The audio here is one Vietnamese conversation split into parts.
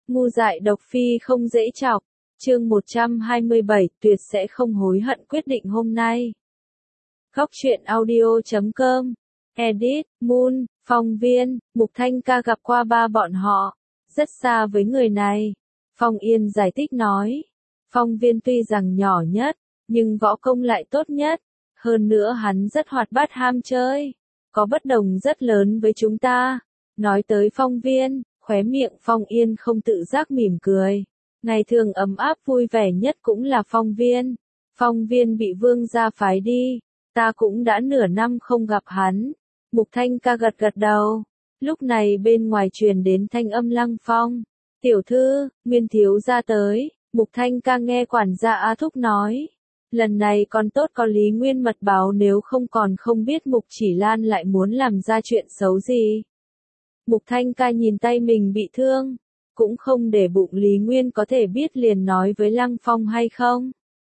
Ngu dại độc phi không dễ chọc. Chương 127, tuyệt sẽ không hối hận quyết định hôm nay. Góc truyện audio.com. Edit, Moon, Phong Viên, Mục Thanh Ca gặp qua ba bọn họ. Rất xa với người này. Phong Yên giải thích nói. Phong Viên tuy rằng nhỏ nhất, nhưng võ công lại tốt nhất. Hơn nữa hắn rất hoạt bát ham chơi. Có bất đồng rất lớn với chúng ta. Nói tới Phong Viên, khóe miệng Phong Yên không tự giác mỉm cười. Ngày thường ấm áp vui vẻ nhất cũng là Phong Viên. Phong Viên bị Vương gia phái đi. Ta cũng đã nửa năm không gặp hắn. Mục Thanh Ca gật gật đầu. Lúc này bên ngoài truyền đến thanh âm Lăng Phong. Tiểu thư, Nguyên thiếu gia tới. Mục Thanh Ca nghe quản gia A Thúc nói. Lần này còn tốt có Lý Nguyên mật báo, nếu không còn không biết Mục Chỉ Lan lại muốn làm ra chuyện xấu gì. Mục Thanh Ca nhìn tay mình bị thương. Cũng không để bụng Lý Nguyên có thể biết liền nói với Lăng Phong hay không.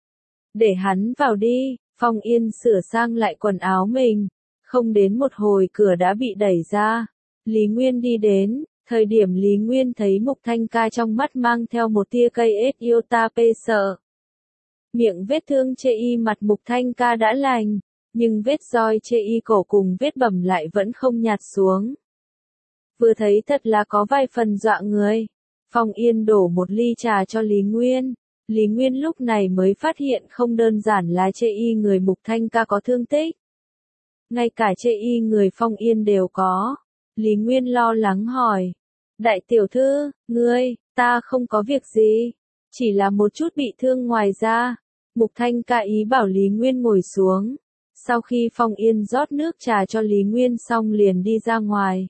Để hắn vào đi. Phong Yên sửa sang lại quần áo mình. Không đến một hồi cửa đã bị đẩy ra. Lý Nguyên đi đến. Thời điểm Lý Nguyên thấy Mục Thanh Ca trong mắt mang theo một tia cây ết yêu ta pê sợ. Miệng vết thương chê y mặt Mục Thanh Ca đã lành. Nhưng vết roi chê y cổ cùng vết bầm lại vẫn không nhạt xuống. Vừa thấy thật là có vài phần dọa người. Phong Yên đổ một ly trà cho Lý Nguyên. Lý Nguyên lúc này mới phát hiện không đơn giản là chê y người Mục Thanh Ca có thương tích. Ngay cả chê y người Phong Yên đều có. Lý Nguyên lo lắng hỏi. Đại tiểu thư, ngươi, ta không có việc gì. Chỉ là một chút bị thương ngoài ra. Mục Thanh Ca ý bảo Lý Nguyên ngồi xuống. Sau khi Phong Yên rót nước trà cho Lý Nguyên xong liền đi ra ngoài.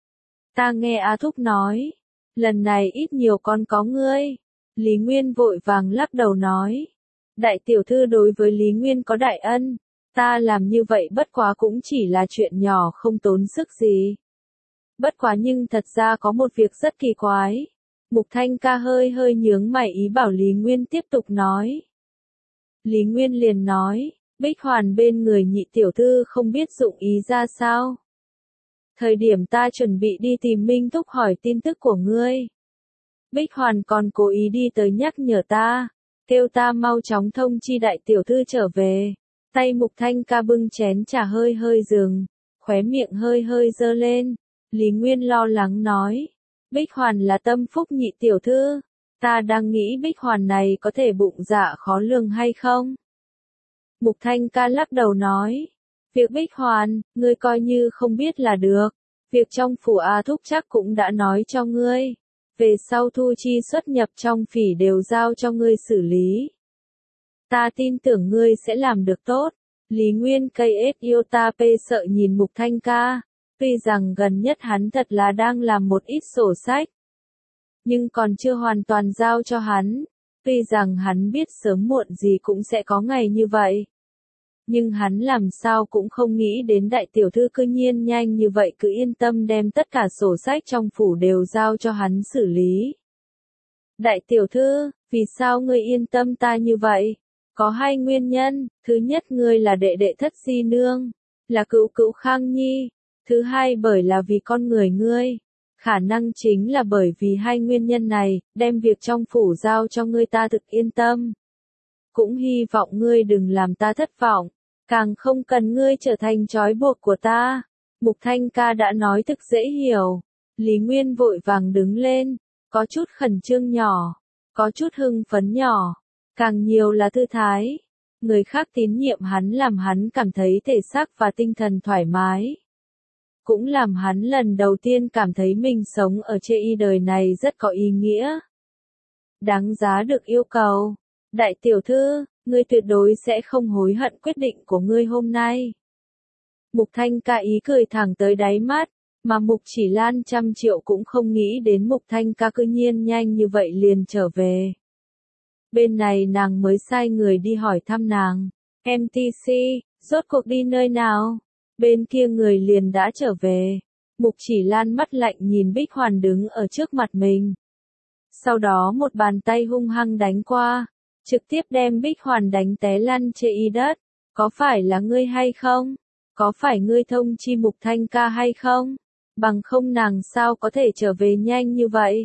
Ta nghe A Thúc nói. Lần này ít nhiều con có ngươi. Lý Nguyên vội vàng lắc đầu nói. Đại tiểu thư đối với Lý Nguyên có đại ân. Ta làm như vậy bất quá cũng chỉ là chuyện nhỏ không tốn sức gì. Bất quá nhưng thật ra có một việc rất kỳ quái. Mục Thanh Ca hơi hơi nhướng mày ý bảo Lý Nguyên tiếp tục nói. Lý Nguyên liền nói. Bích Hoàn bên người nhị tiểu thư không biết dụng ý ra sao. Thời điểm ta chuẩn bị đi tìm Minh Thúc hỏi tin tức của ngươi. Bích Hoàn còn cố ý đi tới nhắc nhở ta. Kêu ta mau chóng thông chi đại tiểu thư trở về. Tay Mục Thanh Ca bưng chén trà hơi hơi dừng. Khóe miệng hơi hơi dơ lên. Lý Nguyên lo lắng nói. Bích Hoàn là tâm phúc nhị tiểu thư. Ta đang nghĩ Bích Hoàn này có thể bụng dạ khó lường hay không? Mục Thanh Ca lắc đầu nói. Việc Bích Hoàn, ngươi coi như không biết là được. Việc trong phủ A Thúc chắc cũng đã nói cho ngươi. Về sau thu chi xuất nhập trong phỉ đều giao cho ngươi xử lý. Ta tin tưởng ngươi sẽ làm được tốt. Lý Nguyên cây ết yêu ta pê sợ nhìn Mục Thanh Ca. Tuy rằng gần nhất hắn thật là đang làm một ít sổ sách. Nhưng còn chưa hoàn toàn giao cho hắn. Tuy rằng hắn biết sớm muộn gì cũng sẽ có ngày như vậy. Nhưng hắn làm sao cũng không nghĩ đến đại tiểu thư cư nhiên nhanh như vậy cứ yên tâm đem tất cả sổ sách trong phủ đều giao cho hắn xử lý. Đại tiểu thư, vì sao ngươi yên tâm ta như vậy? Có hai nguyên nhân, thứ nhất ngươi là đệ đệ thất di nương, là cữu cữu Khang Nhi, thứ hai bởi là vì con người ngươi. Khả năng chính là bởi vì hai nguyên nhân này, đem việc trong phủ giao cho ngươi ta thực yên tâm. Cũng hy vọng ngươi đừng làm ta thất vọng. Càng không cần ngươi trở thành trói buộc của ta. Mục Thanh Ca đã nói thực dễ hiểu. Lý Nguyên vội vàng đứng lên. Có chút khẩn trương nhỏ. Có chút hưng phấn nhỏ. Càng nhiều là thư thái. Người khác tín nhiệm hắn làm hắn cảm thấy thể xác và tinh thần thoải mái. Cũng làm hắn lần đầu tiên cảm thấy mình sống ở trên đời này rất có ý nghĩa. Đáng giá được yêu cầu. Đại tiểu thư, ngươi tuyệt đối sẽ không hối hận quyết định của ngươi hôm nay. Mục Thanh Ca ý cười thẳng tới đáy mắt, mà Mục Chỉ Lan 100 triệu cũng không nghĩ đến Mục Thanh Ca cư nhiên nhanh như vậy liền trở về. Bên này nàng mới sai người đi hỏi thăm nàng. MTC, rốt cuộc đi nơi nào? Bên kia người liền đã trở về. Mục Chỉ Lan mắt lạnh nhìn Bích Hoàn đứng ở trước mặt mình. Sau đó một bàn tay hung hăng đánh qua. Trực tiếp đem Bích Hoàn đánh té lăn trên y đất. Có phải là ngươi hay không? Có phải ngươi thông chi Mục Thanh Ca hay không? Bằng không nàng sao có thể trở về nhanh như vậy?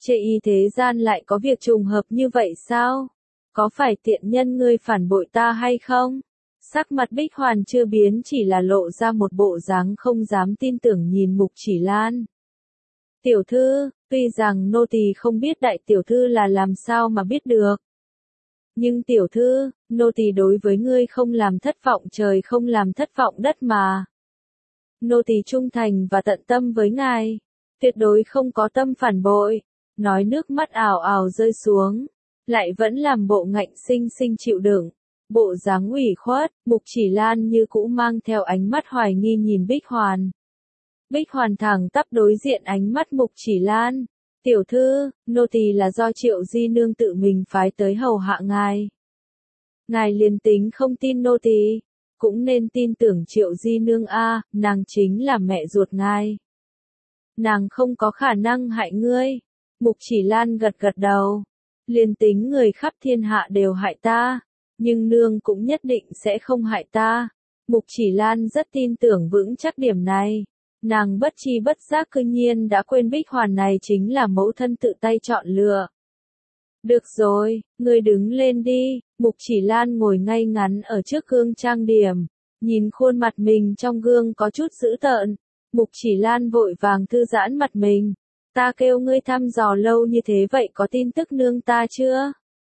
Chê y thế gian lại có việc trùng hợp như vậy sao? Có phải tiện nhân ngươi phản bội ta hay không? Sắc mặt Bích Hoàn chưa biến, chỉ là lộ ra một bộ dáng không dám tin tưởng nhìn Mục Chỉ Lan. Tiểu thư, tuy rằng nô tỳ không biết đại tiểu thư là làm sao mà biết được. Nhưng tiểu thư, nô tỳ đối với ngươi không làm thất vọng trời không làm thất vọng đất mà. Nô tỳ trung thành và tận tâm với ngài, tuyệt đối không có tâm phản bội. Nói nước mắt ào ào rơi xuống, lại vẫn làm bộ ngạnh sinh sinh chịu đựng. Bộ dáng ủy khuất, Mục Chỉ Lan như cũ mang theo ánh mắt hoài nghi nhìn Bích Hoàn. Bích Hoàn thẳng tắp đối diện ánh mắt Mục Chỉ Lan. Tiểu thư, nô tỳ là do Triệu Di Nương tự mình phái tới hầu hạ ngài. Ngài liền tính không tin nô tỳ, cũng nên tin tưởng Triệu Di Nương a, nàng chính là mẹ ruột ngài. Nàng không có khả năng hại ngươi. Mục Chỉ Lan gật gật đầu. Liền tính người khắp thiên hạ đều hại ta, nhưng nương cũng nhất định sẽ không hại ta. Mục Chỉ Lan rất tin tưởng vững chắc điểm này. Nàng bất chi bất giác cư nhiên đã quên Bích Hoàn này chính là mẫu thân tự tay chọn lựa. Được rồi, ngươi đứng lên đi. Mục Chỉ Lan ngồi ngay ngắn ở trước gương trang điểm, nhìn khuôn mặt mình trong gương có chút dữ tợn. Mục Chỉ Lan vội vàng thư giãn mặt mình. Ta kêu ngươi thăm dò lâu như thế vậy có tin tức nương ta chưa?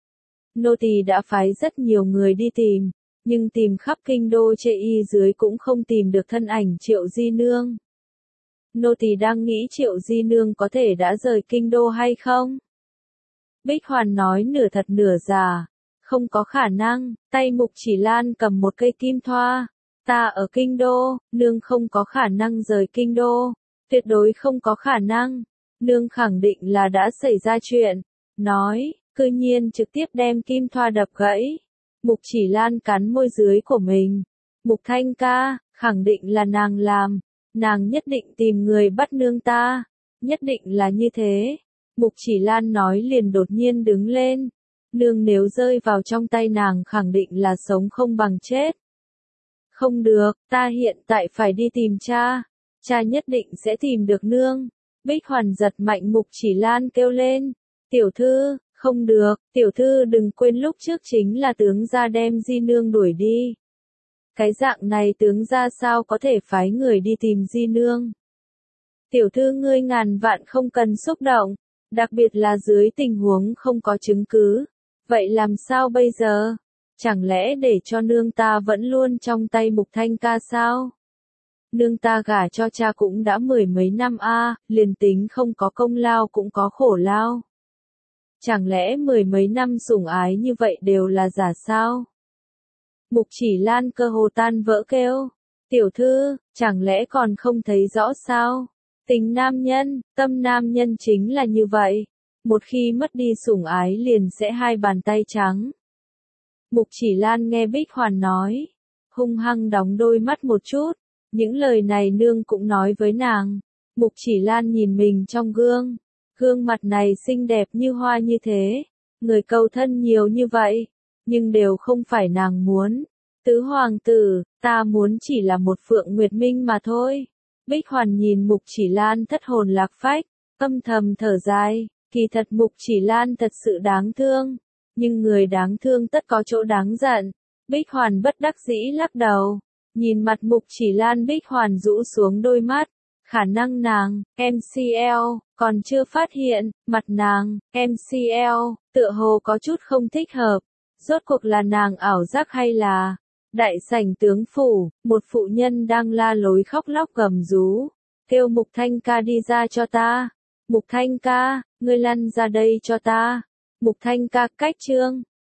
Nô tỳ đã phái rất nhiều người đi tìm, nhưng tìm khắp kinh đô Chê y dưới cũng không tìm được thân ảnh Triệu Di Nương. Nô tỳ đang nghĩ Triệu Di Nương có thể đã rời kinh đô hay không? Bích Hoàn nói nửa thật nửa giả. Không có khả năng. Tay Mục Chỉ Lan cầm một cây kim thoa. Ta ở kinh đô, nương không có khả năng rời kinh đô. Tuyệt đối không có khả năng. Nương khẳng định là đã xảy ra chuyện. Nói, cư nhiên trực tiếp đem kim thoa đập gãy. Mục Chỉ Lan cắn môi dưới của mình. Mục Thanh ca, khẳng định là nàng làm. Nàng nhất định tìm người bắt nương ta. Nhất định là như thế. Mục Chỉ Lan nói liền đột nhiên đứng lên. Nương nếu rơi vào trong tay nàng khẳng định là sống không bằng chết. Không được, ta hiện tại phải đi tìm cha. Cha nhất định sẽ tìm được nương. Bích Hoàn giật mạnh Mục Chỉ Lan kêu lên. Tiểu thư, không được, tiểu thư đừng quên lúc trước chính là tướng gia đem Di Nương đuổi đi. Cái dạng này tướng gia sao có thể phái người đi tìm Di Nương. Tiểu thư ngươi ngàn vạn không cần xúc động, đặc biệt là dưới tình huống không có chứng cứ. Vậy làm sao bây giờ? Chẳng lẽ để cho nương ta vẫn luôn trong tay Mục Thanh ca sao? Nương ta gả cho cha cũng đã 10 mấy năm a, liền tính không có công lao cũng có khổ lao. Chẳng lẽ 10 mấy năm sủng ái như vậy đều là giả sao? Mục Chỉ Lan cơ hồ tan vỡ kêu. Tiểu thư, chẳng lẽ còn không thấy rõ sao? Tình nam nhân, tâm nam nhân chính là như vậy. Một khi mất đi sủng ái liền sẽ hai bàn tay trắng. Mục Chỉ Lan nghe Bích Hoàn nói, hung hăng đóng đôi mắt một chút. Những lời này nương cũng nói với nàng. Mục Chỉ Lan nhìn mình trong gương. Gương mặt này xinh đẹp như hoa như thế. Người cầu thân nhiều như vậy. Nhưng đều không phải nàng muốn. Tứ hoàng tử, ta muốn chỉ là một Phượng Nguyệt Minh mà thôi. Bích Hoàn nhìn Mục Chỉ Lan thất hồn lạc phách. Âm thầm thở dài. Kỳ thật Mục Chỉ Lan thật sự đáng thương. Nhưng người đáng thương tất có chỗ đáng giận. Bích Hoàn bất đắc dĩ lắc đầu. Nhìn mặt Mục Chỉ Lan, Bích Hoàn rũ xuống đôi mắt. Khả năng nàng, MCL, còn chưa phát hiện, mặt nàng, MCL, tựa hồ có chút không thích hợp. Rốt cuộc là nàng ảo giác hay là... Đại sảnh tướng phủ, một phụ nhân đang la lối khóc lóc gầm rú. Kêu Mục Thanh ca đi ra cho ta. Mục Thanh ca, ngươi lăn ra đây cho ta. Mục Thanh ca cách chương.